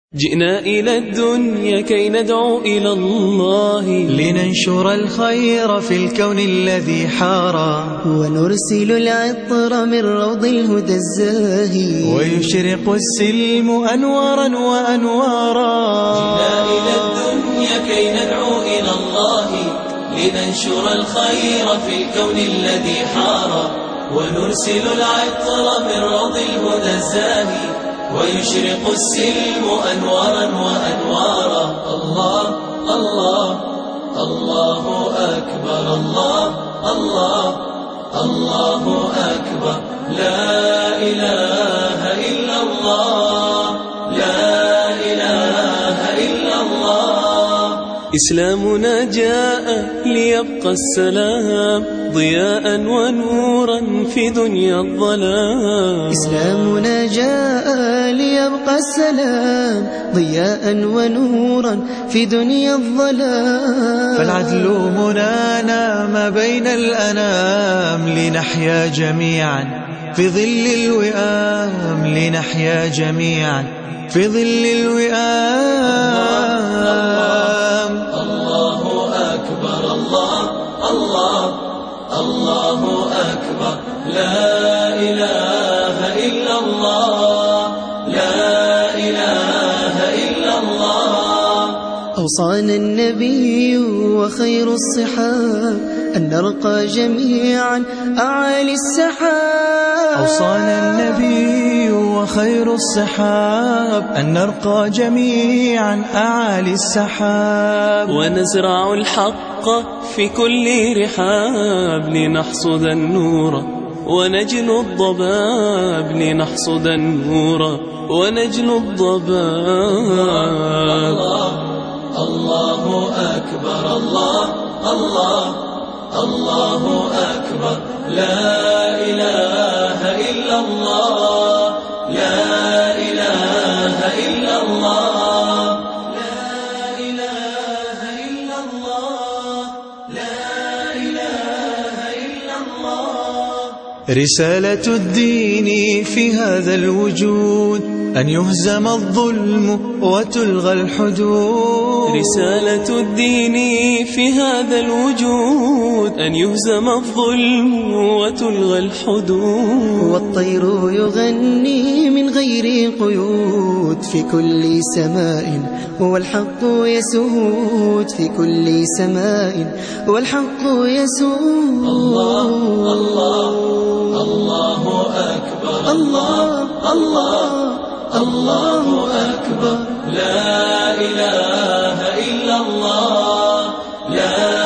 جئنا إلى الدنيا كي ندعو إلى الله، لننشر الخير في الكون الذي حارى، ونرسل العطر من روض الهدى الزاهي، ويشرق السلم أنوارا وأنوارا. جئنا إلى الدنيا كي ندعو إلى الله، لننشر الخير في الكون الذي حارى، ونرسل العطر من روض الهدى الزاهي، ويشرق السلم أنوارا وأنوارا. الله الله الله أكبر، الله الله الله أكبر، لا إله إلا الله، لا إله إلا الله. إسلامنا جاء ليبقى السلام ضياء ونورا في دنيا الظلام. إسلامنا جاء ليبقى السلام ضياء ونورا في دنيا الظلام. فالعدل منانا ما بين الأنام، لنحيا جميعا في ظل الوئام، لنحيا جميعا في ظل الوئام. الله أكبر، الله الله الله أكبر، لا إله إلا الله، لا إله إلا الله. أوصانا النبي وخير الصحاب أن نرقى جميعا أعالي السحاب. أوصانا النبي وخير الصحاب أن نرقى جميعا أعالي السحاب، ونزرع الحق في كل رحاب، لنحصد النور ونجلو الضباب، لنحصد النور ونجلو الضباب. الله أكبر، الله الله الله أكبر، لا إله إلا الله، لا إله إلا الله، لا إله إلا الله، لا إله إلا الله. رسالة الدين في هذا الوجود أن يهزم الظلم وتلغى الحدود. رسالة الدين في هذا الوجود أن يهزم الظلم وتلغى الحدود. والطير يغني من غير قيود في كل سماء، والحق يسود في كل سماء، والحق يسود. الله الله الله أكبر، الله الله الله أكبر، لا إله إلا الله، لا